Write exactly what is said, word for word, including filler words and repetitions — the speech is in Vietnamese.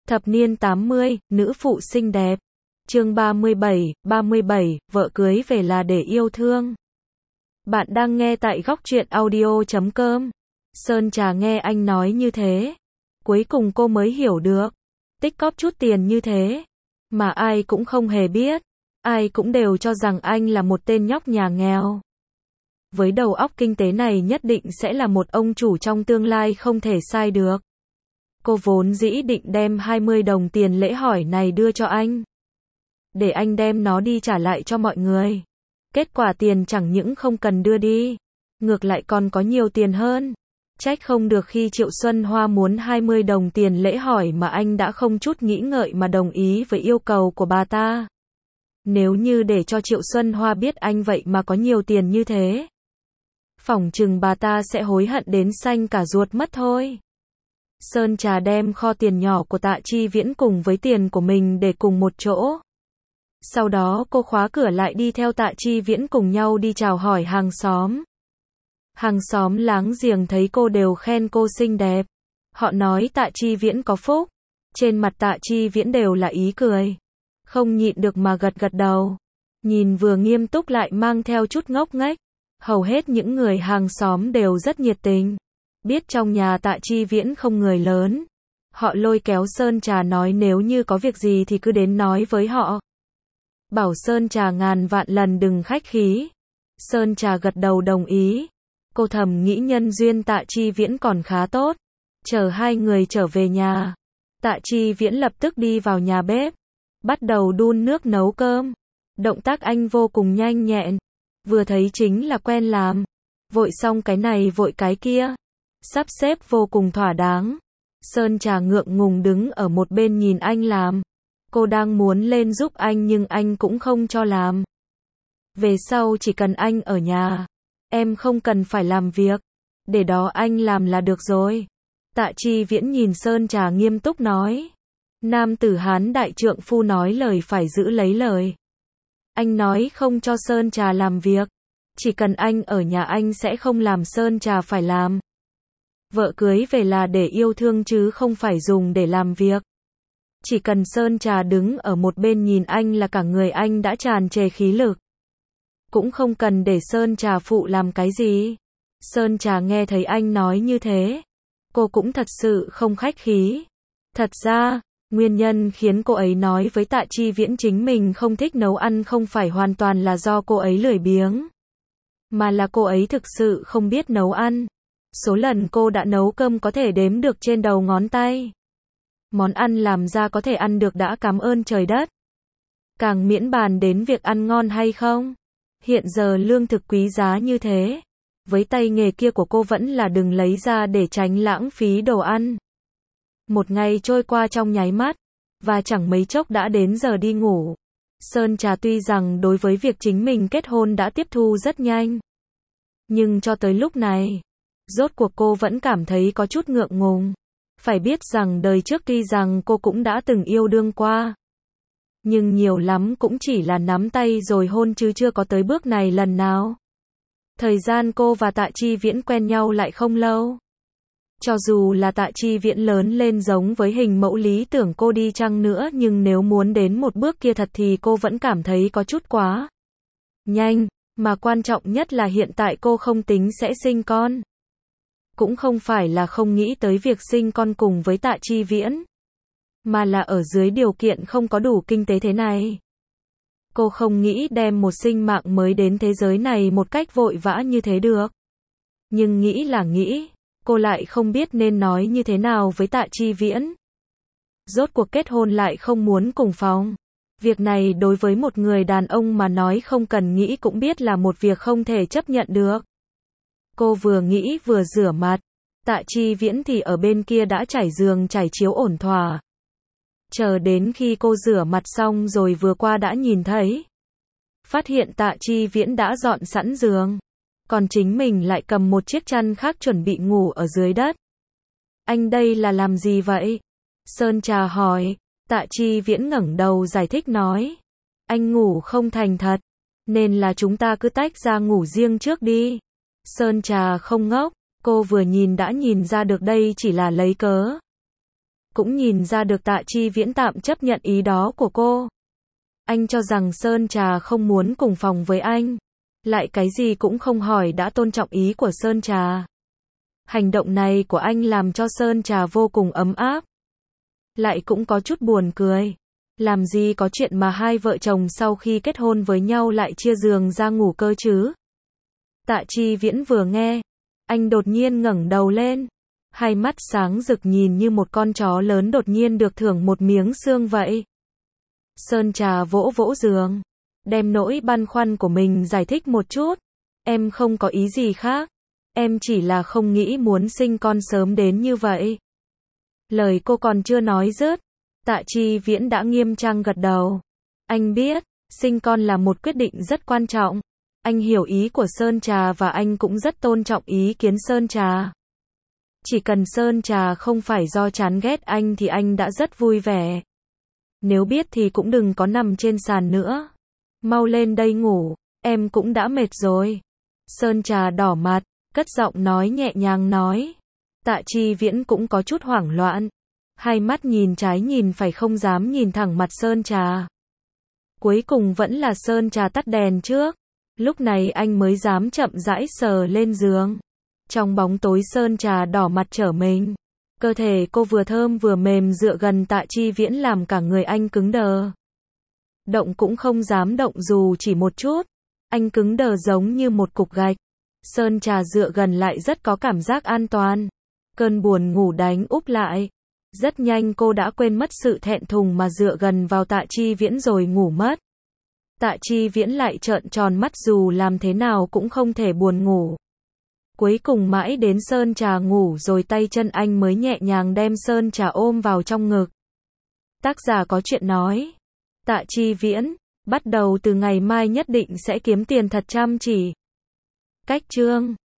Thập niên tám mươi, nữ phụ xinh đẹp. Chương ba mươi bảy, ba mươi bảy, vợ cưới về là để yêu thương. Bạn đang nghe tại góc truyện audio chấm com. Sơn Trà nghe anh nói như thế. Cuối cùng cô mới hiểu được. Tích cóp chút tiền như thế. Mà ai cũng không hề biết. Ai cũng đều cho rằng anh là một tên nhóc nhà nghèo. Với đầu óc kinh tế này nhất định sẽ là một ông chủ trong tương lai không thể sai được. Cô vốn dĩ định đem hai mươi đồng tiền lễ hỏi này đưa cho anh. Để anh đem nó đi trả lại cho mọi người. Kết quả tiền chẳng những không cần đưa đi. Ngược lại còn có nhiều tiền hơn. Trách không được khi Triệu Xuân Hoa muốn hai mươi đồng tiền lễ hỏi mà anh đã không chút nghĩ ngợi mà đồng ý với yêu cầu của bà ta. Nếu như để cho Triệu Xuân Hoa biết anh vậy mà có nhiều tiền như thế. Phỏng chừng bà ta sẽ hối hận đến xanh cả ruột mất thôi. Sơn Trà đem kho tiền nhỏ của Tạ Chi Viễn cùng với tiền của mình để cùng một chỗ. Sau đó cô khóa cửa lại đi theo Tạ Chi Viễn cùng nhau đi chào hỏi hàng xóm. Hàng xóm láng giềng thấy cô đều khen cô xinh đẹp. Họ nói Tạ Chi Viễn có phúc. Trên mặt Tạ Chi Viễn đều là ý cười. Không nhịn được mà gật gật đầu. Nhìn vừa nghiêm túc lại mang theo chút ngốc nghếch. Hầu hết những người hàng xóm đều rất nhiệt tình. Biết trong nhà Tạ Chi Viễn không người lớn. Họ lôi kéo Sơn Trà nói nếu như có việc gì thì cứ đến nói với họ. Bảo Sơn Trà ngàn vạn lần đừng khách khí. Sơn Trà gật đầu đồng ý. Cô thầm nghĩ nhân duyên Tạ Chi Viễn còn khá tốt. Chờ hai người trở về nhà. Tạ Chi Viễn lập tức đi vào nhà bếp. Bắt đầu đun nước nấu cơm. Động tác anh vô cùng nhanh nhẹn. Vừa thấy chính là quen làm. Vội xong cái này vội cái kia. Sắp xếp vô cùng thỏa đáng. Sơn Trà ngượng ngùng đứng ở một bên nhìn anh làm. Cô đang muốn lên giúp anh nhưng anh cũng không cho làm. Về sau chỉ cần anh ở nhà. Em không cần phải làm việc. Để đó anh làm là được rồi. Tạ Chi Viễn nhìn Sơn Trà nghiêm túc nói. Nam tử Hán đại trượng phu nói lời phải giữ lấy lời. Anh nói không cho Sơn Trà làm việc. Chỉ cần anh ở nhà anh sẽ không làm Sơn Trà phải làm. Vợ cưới về là để yêu thương chứ không phải dùng để làm việc. Chỉ cần Sơn Trà đứng ở một bên nhìn anh là cả người anh đã tràn trề khí lực. Cũng không cần để Sơn Trà phụ làm cái gì. Sơn Trà nghe thấy anh nói như thế. Cô cũng thật sự không khách khí. Thật ra, nguyên nhân khiến cô ấy nói với Tạ Chi Viễn chính mình không thích nấu ăn không phải hoàn toàn là do cô ấy lười biếng. Mà là cô ấy thực sự không biết nấu ăn. Số lần cô đã nấu cơm có thể đếm được trên đầu ngón tay. Món ăn làm ra có thể ăn được đã cảm ơn trời đất. Càng miễn bàn đến việc ăn ngon hay không. Hiện giờ lương thực quý giá như thế. Với tay nghề kia của cô vẫn là đừng lấy ra để tránh lãng phí đồ ăn. Một ngày trôi qua trong nháy mắt. Và chẳng mấy chốc đã đến giờ đi ngủ. Sơn Trà tuy rằng đối với việc chính mình kết hôn đã tiếp thu rất nhanh. Nhưng cho tới lúc này. Rốt cuộc cô vẫn cảm thấy có chút ngượng ngùng. Phải biết rằng đời trước tuy rằng cô cũng đã từng yêu đương qua. Nhưng nhiều lắm cũng chỉ là nắm tay rồi hôn chứ chưa có tới bước này lần nào. Thời gian cô và Tạ Chi Viễn quen nhau lại không lâu. Cho dù là Tạ Chi Viễn lớn lên giống với hình mẫu lý tưởng cô đi chăng nữa nhưng nếu muốn đến một bước kia thật thì cô vẫn cảm thấy có chút quá nhanh. Mà quan trọng nhất là hiện tại cô không tính sẽ sinh con. Cũng không phải là không nghĩ tới việc sinh con cùng với Tạ Chi Viễn. Mà là ở dưới điều kiện không có đủ kinh tế thế này. Cô không nghĩ đem một sinh mạng mới đến thế giới này một cách vội vã như thế được. Nhưng nghĩ là nghĩ, cô lại không biết nên nói như thế nào với Tạ Chi Viễn. Rốt cuộc kết hôn lại không muốn cùng phòng. Việc này đối với một người đàn ông mà nói không cần nghĩ cũng biết là một việc không thể chấp nhận được. Cô vừa nghĩ vừa rửa mặt. Tạ Chi Viễn thì ở bên kia đã trải giường trải chiếu ổn thỏa. Chờ đến khi cô rửa mặt xong rồi vừa qua đã nhìn thấy. Phát hiện Tạ Chi Viễn đã dọn sẵn giường. Còn chính mình lại cầm một chiếc chăn khác chuẩn bị ngủ ở dưới đất. Anh đây là làm gì vậy? Sơn Trà hỏi. Tạ Chi Viễn ngẩng đầu giải thích nói. Anh ngủ không thành thật. Nên là chúng ta cứ tách ra ngủ riêng trước đi. Sơn Trà không ngốc. Cô vừa nhìn đã nhìn ra được đây chỉ là lấy cớ. cũng nhìn ra được Tạ Chi Viễn tạm chấp nhận ý đó của cô. Anh cho rằng Sơn Trà không muốn cùng phòng với anh. Lại cái gì cũng không hỏi đã tôn trọng ý của Sơn Trà. Hành động này của anh làm cho Sơn Trà vô cùng ấm áp. Lại cũng có chút buồn cười. Làm gì có chuyện mà hai vợ chồng sau khi kết hôn với nhau lại chia giường ra ngủ cơ chứ? Tạ Chi Viễn vừa nghe, anh đột nhiên ngẩng đầu lên. Hai mắt sáng rực nhìn như một con chó lớn đột nhiên được thưởng một miếng xương vậy. Sơn Trà vỗ vỗ giường, đem nỗi băn khoăn của mình giải thích một chút. Em không có ý gì khác. Em chỉ là không nghĩ muốn sinh con sớm đến như vậy. Lời cô còn chưa nói dứt, Tạ Chi Viễn đã nghiêm trang gật đầu. Anh biết, sinh con là một quyết định rất quan trọng. Anh hiểu ý của Sơn Trà và anh cũng rất tôn trọng ý kiến Sơn Trà. Chỉ cần Sơn Trà không phải do chán ghét anh thì anh đã rất vui vẻ. Nếu biết thì cũng đừng có nằm trên sàn nữa. Mau lên đây ngủ, em cũng đã mệt rồi. Sơn Trà đỏ mặt, cất giọng nói nhẹ nhàng nói. Tạ Chi Viễn cũng có chút hoảng loạn. Hai mắt nhìn trái nhìn phải không dám nhìn thẳng mặt Sơn Trà. Cuối cùng vẫn là Sơn Trà tắt đèn trước. Lúc này anh mới dám chậm rãi sờ lên giường. Trong bóng tối Sơn Trà đỏ mặt trở mình. Cơ thể cô vừa thơm vừa mềm dựa gần Tạ Chi Viễn làm cả người anh cứng đờ. Động cũng không dám động dù chỉ một chút. Anh cứng đờ giống như một cục gạch. Sơn Trà dựa gần lại rất có cảm giác an toàn. Cơn buồn ngủ đánh úp lại. Rất nhanh cô đã quên mất sự thẹn thùng mà dựa gần vào Tạ Chi Viễn rồi ngủ mất. Tạ Chi Viễn lại trợn tròn mắt dù làm thế nào cũng không thể buồn ngủ. Cuối cùng mãi đến Sơn Trà ngủ rồi tay chân anh mới nhẹ nhàng đem Sơn Trà ôm vào trong ngực. Tác giả có chuyện nói. Tạ Chi Viễn, bắt đầu từ ngày mai nhất định sẽ kiếm tiền thật chăm chỉ. Cách chương